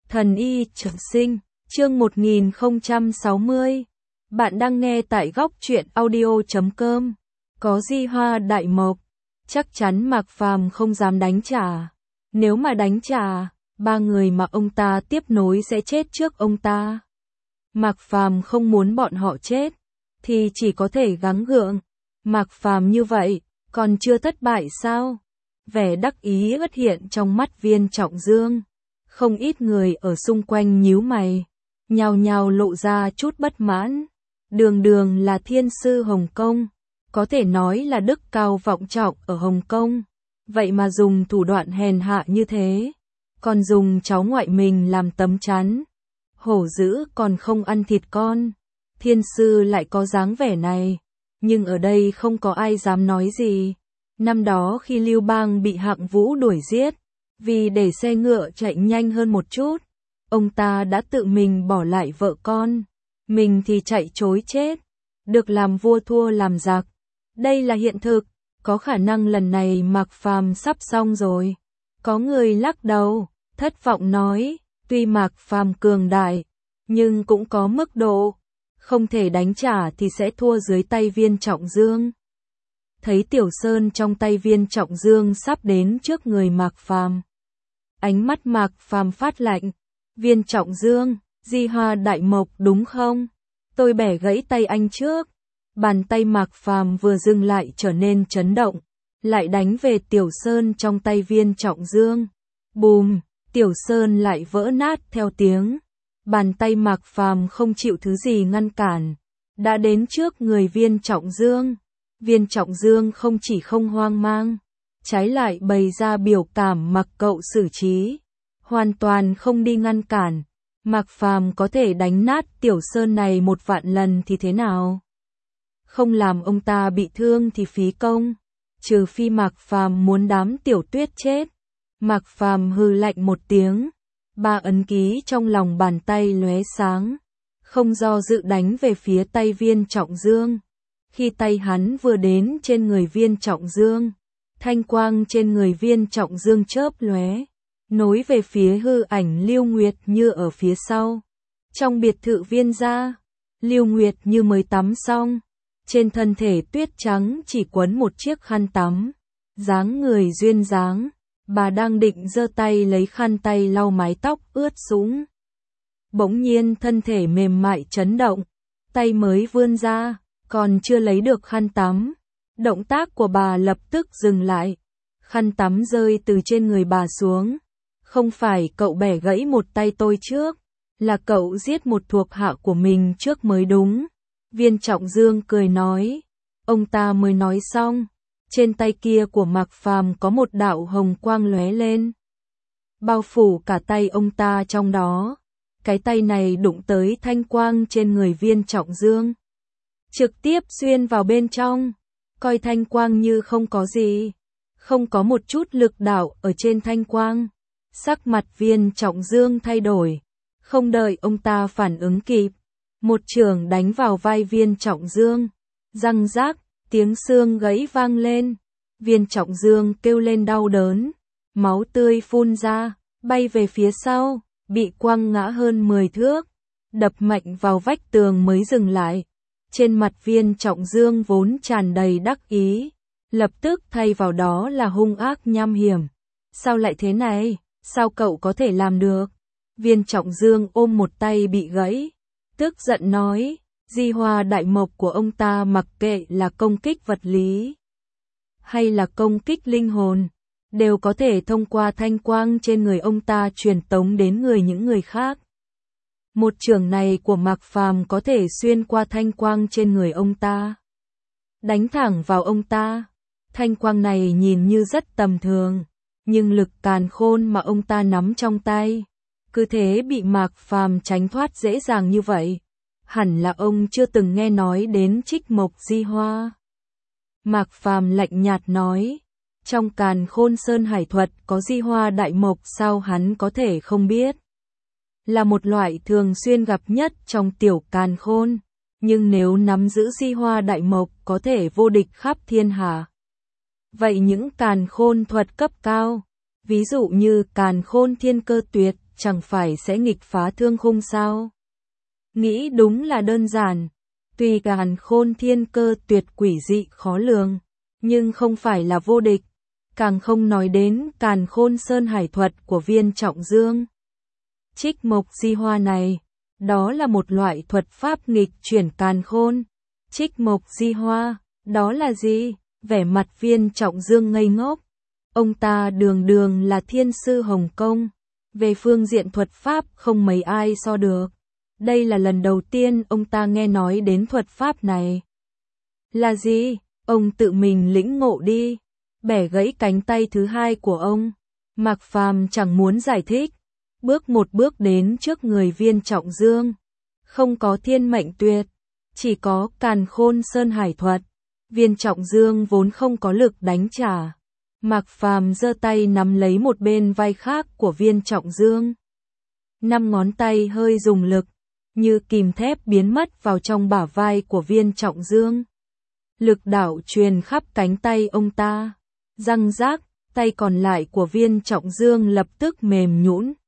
Thần y trường sinh, chương 1060. Bạn đang nghe tại góc truyện audio.com. Có Di Hoa Đại Mộc, chắc chắn Mạc Phàm không dám đánh trả. Nếu mà đánh trả, ba người mà ông ta tiếp nối sẽ chết trước ông ta. Mạc Phàm không muốn bọn họ chết, thì chỉ có thể gắng gượng. Mạc Phàm như vậy, còn chưa thất bại sao? Vẻ đắc ý ất hiện trong mắt Viên Trọng Dương. Không ít người ở xung quanh nhíu mày, nhao nhao lộ ra chút bất mãn. Đường Đường là thiên sư Hồng Kông, có thể nói là đức cao vọng trọng ở Hồng Kông, vậy mà dùng thủ đoạn hèn hạ như thế, còn dùng cháu ngoại mình làm tấm chắn. Hổ dữ còn không ăn thịt con, thiên sư lại có dáng vẻ này, nhưng ở đây không có ai dám nói gì. Năm đó khi Lưu Bang bị Hạng Vũ đuổi giết, vì để xe ngựa chạy nhanh hơn một chút, ông ta đã tự mình bỏ lại vợ con, mình thì chạy trối chết, được làm vua thua làm giặc. Đây là hiện thực, có khả năng lần này Mạc Phàm sắp xong rồi. Có người lắc đầu, thất vọng nói, tuy Mạc Phàm cường đại, nhưng cũng có mức độ, không thể đánh trả thì sẽ thua dưới tay Viên Trọng Dương. Thấy Tiểu Sơn trong tay Viên Trọng Dương sắp đến trước người Mạc Phàm, ánh mắt Mạc Phàm phát lạnh. Viên Trọng Dương, Di Hoa Đại Mộc đúng không? Tôi bẻ gãy tay anh trước. Bàn tay Mạc Phàm vừa dừng lại trở nên chấn động, lại đánh về Tiểu Sơn trong tay Viên Trọng Dương. Bùm, Tiểu Sơn lại vỡ nát theo tiếng. Bàn tay Mạc Phàm không chịu thứ gì ngăn cản, đã đến trước người Viên Trọng Dương. Viên Trọng Dương không chỉ không hoang mang, trái lại bày ra biểu cảm mặc cậu xử trí, hoàn toàn không đi ngăn cản. Mạc Phàm có thể đánh nát Tiểu Sơn này 1.000.000 lần thì thế nào? Không làm ông ta bị thương thì phí công, trừ phi Mạc Phàm muốn đám Tiểu Tuyết chết. Mạc Phàm hừ lạnh một tiếng, ba ấn ký trong lòng bàn tay lóe sáng, không do dự đánh về phía tay Viên Trọng Dương. Khi tay hắn vừa đến trên người Viên Trọng Dương, thanh quang trên người Viên Trọng Dương chớp lóe, nối về phía hư ảnh Lưu Nguyệt Như ở phía sau. Trong biệt thự Viên gia, Lưu Nguyệt Như mới tắm xong, trên thân thể tuyết trắng chỉ quấn một chiếc khăn tắm, dáng người duyên dáng, bà đang định giơ tay lấy khăn tay lau mái tóc ướt sũng. Bỗng nhiên thân thể mềm mại chấn động, tay mới vươn ra, còn chưa lấy được khăn tắm, động tác của bà lập tức dừng lại. Khăn tắm rơi từ trên người bà xuống. Không phải cậu bẻ gãy một tay tôi trước, là cậu giết một thuộc hạ của mình trước mới đúng. Viên Trọng Dương cười nói. Ông ta mới nói xong, trên tay kia của Mạc Phàm có một đạo hồng quang lóe lên, bao phủ cả tay ông ta trong đó. Cái tay này đụng tới thanh quang trên người Viên Trọng Dương, trực tiếp xuyên vào bên trong, coi thanh quang như không có gì, không có một chút lực đạo ở trên thanh quang. Sắc mặt Viên Trọng Dương thay đổi, không đợi ông ta phản ứng kịp, một chưởng đánh vào vai Viên Trọng Dương, răng rác, tiếng xương gãy vang lên. Viên Trọng Dương kêu lên đau đớn, máu tươi phun ra, bay về phía sau, bị quăng ngã hơn 10 thước, đập mạnh vào vách tường mới dừng lại. Trên mặt Viên Trọng Dương vốn tràn đầy đắc ý, lập tức thay vào đó là hung ác nham hiểm. Sao lại thế này? Sao cậu có thể làm được? Viên Trọng Dương ôm một tay bị gãy, tức giận nói. Di Hoa Đại Mộc của ông ta mặc kệ là công kích vật lý hay là công kích linh hồn, đều có thể thông qua thanh quang trên người ông ta truyền tống đến người những người khác. Một chưởng này của Mạc Phàm có thể xuyên qua thanh quang trên người ông ta, đánh thẳng vào ông ta. Thanh quang này nhìn như rất tầm thường, nhưng lực càn khôn mà ông ta nắm trong tay, cứ thế bị Mạc Phàm tránh thoát dễ dàng như vậy. Hẳn là ông chưa từng nghe nói đến Trích Mộc Di Hoa. Mạc Phàm lạnh nhạt nói, trong Càn Khôn Sơn Hải thuật có Di Hoa Đại Mộc, sao hắn có thể không biết? Là một loại thường xuyên gặp nhất trong tiểu càn khôn, nhưng nếu nắm giữ Di Hoa Đại Mộc có thể vô địch khắp thiên hạ. Vậy những càn khôn thuật cấp cao, ví dụ như Càn Khôn Thiên Cơ Tuyệt, chẳng phải sẽ nghịch phá thương khung sao? Nghĩ đúng là đơn giản. Tuy càn khôn thiên cơ tuyệt quỷ dị khó lường, nhưng không phải là vô địch. Càng không nói đến càn khôn sơn hải thuật của Viên Trọng Dương. Trích mộc di hoa này, đó là một loại thuật pháp nghịch chuyển càn khôn. Trích mộc di hoa, đó là gì? Vẻ mặt Viên Trọng Dương ngây ngốc. Ông ta đường đường là thiên sư Hồng Kông. Về phương diện thuật pháp không mấy ai so được. Đây là lần đầu tiên ông ta nghe nói đến thuật pháp này. Là gì? Ông tự mình lĩnh ngộ đi. Bẻ gãy cánh tay thứ hai của ông. Mạc Phàm chẳng muốn giải thích. Bước một bước đến trước người Viên Trọng Dương. Không có thiên mệnh tuyệt, chỉ có càn khôn sơn hải thuật. Viên Trọng Dương vốn không có lực đánh trả. Mạc Phàm giơ tay nắm lấy một bên vai khác của Viên Trọng Dương. 5 ngón tay hơi dùng lực, như kìm thép biến mất vào trong bả vai của Viên Trọng Dương. Lực đạo truyền khắp cánh tay ông ta. Răng rác, tay còn lại của Viên Trọng Dương lập tức mềm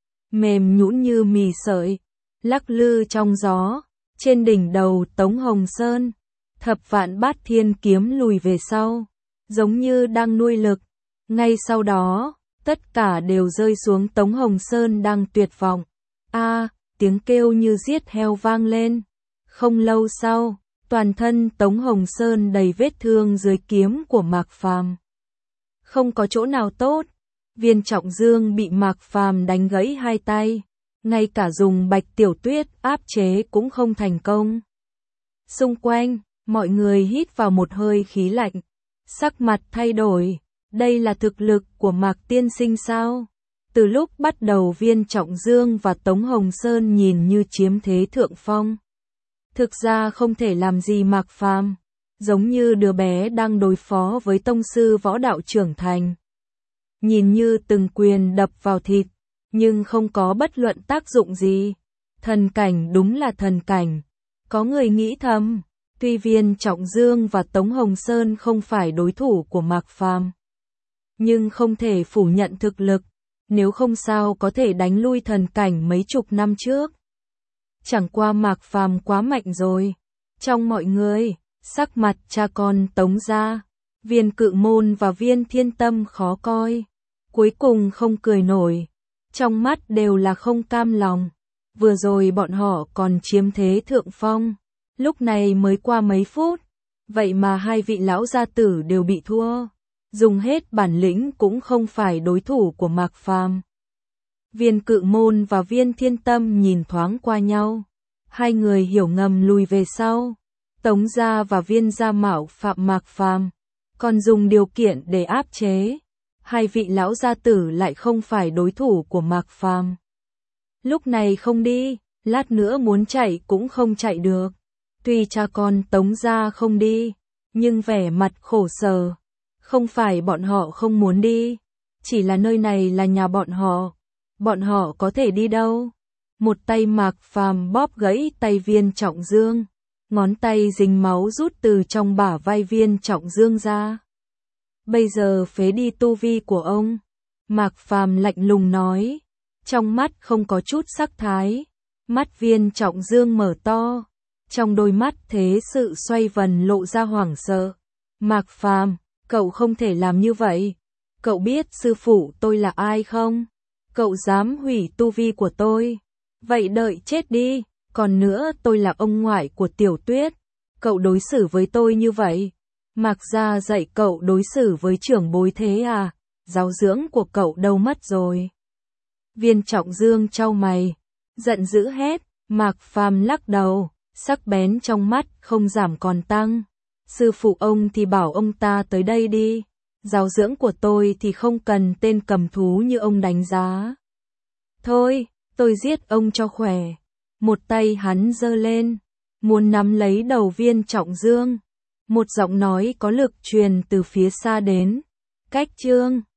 nhũn như mì sợi, lắc lư trong gió. Trên đỉnh đầu Tống Hồng Sơn, thập vạn bát thiên kiếm lùi về sau, giống như đang nuôi lực. Ngay sau đó, tất cả đều rơi xuống Tống Hồng Sơn đang tuyệt vọng. Tiếng kêu như giết heo vang lên. Không lâu sau, toàn thân Tống Hồng Sơn đầy vết thương dưới kiếm của Mạc Phàm. Không có chỗ nào tốt. Viên Trọng Dương bị Mạc Phàm đánh gãy hai tay, ngay cả dùng Bạch Tiểu Tuyết áp chế cũng không thành công. Xung quanh, mọi người hít vào một hơi khí lạnh, sắc mặt thay đổi. Đây là thực lực của Mạc tiên sinh sao? Từ lúc bắt đầu Viên Trọng Dương và Tống Hồng Sơn nhìn như chiếm thế thượng phong. Thực ra không thể làm gì Mạc Phàm, giống như đứa bé đang đối phó với tông sư võ đạo trưởng thành. Nhìn như từng quyền đập vào thịt, nhưng không có bất luận tác dụng gì. Thần cảnh đúng là thần cảnh. Có người nghĩ thầm, tuy Viên Trọng Dương và Tống Hồng Sơn không phải đối thủ của Mạc Phàm, nhưng không thể phủ nhận thực lực, nếu không sao có thể đánh lui thần cảnh mấy chục năm trước. Chẳng qua Mạc Phàm quá mạnh rồi. Trong mọi người, sắc mặt cha con Tống gia, Viên Cự Môn và Viên Thiên Tâm khó coi. Cuối cùng không cười nổi, trong mắt đều là không cam lòng. Vừa rồi bọn họ còn chiếm thế thượng phong, lúc này mới qua mấy phút, vậy mà hai vị lão gia tử đều bị thua. Dùng hết bản lĩnh cũng không phải đối thủ của Mạc Phàm. Viên Cự Môn và Viên Thiên Tâm nhìn thoáng qua nhau, hai người hiểu ngầm lùi về sau. Tống gia và Viên gia mạo phạm Mạc Phàm, còn dùng điều kiện để áp chế. Hai vị lão gia tử lại không phải đối thủ của Mạc Phàm. Lúc này không đi, lát nữa muốn chạy cũng không chạy được. Tuy cha con Tống gia không đi, nhưng vẻ mặt khổ sở. Không phải bọn họ không muốn đi, chỉ là nơi này là nhà bọn họ có thể đi đâu. Một tay Mạc Phàm bóp gãy tay Viên Trọng Dương, ngón tay dính máu rút từ trong bả vai Viên Trọng Dương ra. Bây giờ phế đi tu vi của ông. Mạc Phàm lạnh lùng nói, trong mắt không có chút sắc thái. Mắt Viên Trọng Dương mở to, trong đôi mắt thế sự xoay vần lộ ra hoảng sợ. Mạc Phàm, cậu không thể làm như vậy. Cậu biết sư phụ tôi là ai không? Cậu dám hủy tu vi của tôi. Vậy đợi chết đi. Còn nữa, tôi là ông ngoại của Tiểu Tuyết. Cậu đối xử với tôi như vậy. Mạc gia dạy cậu đối xử với trưởng bối thế à? Giáo dưỡng của cậu đâu mất rồi? Viên Trọng Dương chau mày, giận dữ hét. Mạc Phàm lắc đầu, sắc bén trong mắt không giảm còn tăng. Sư phụ ông thì bảo ông ta tới đây đi. Giáo dưỡng của tôi thì không cần tên cầm thú như ông đánh giá. Thôi, tôi giết ông cho khỏe. Một tay hắn giơ lên, muốn nắm lấy đầu Viên Trọng Dương. Một giọng nói có lực truyền từ phía xa đến. Cách chương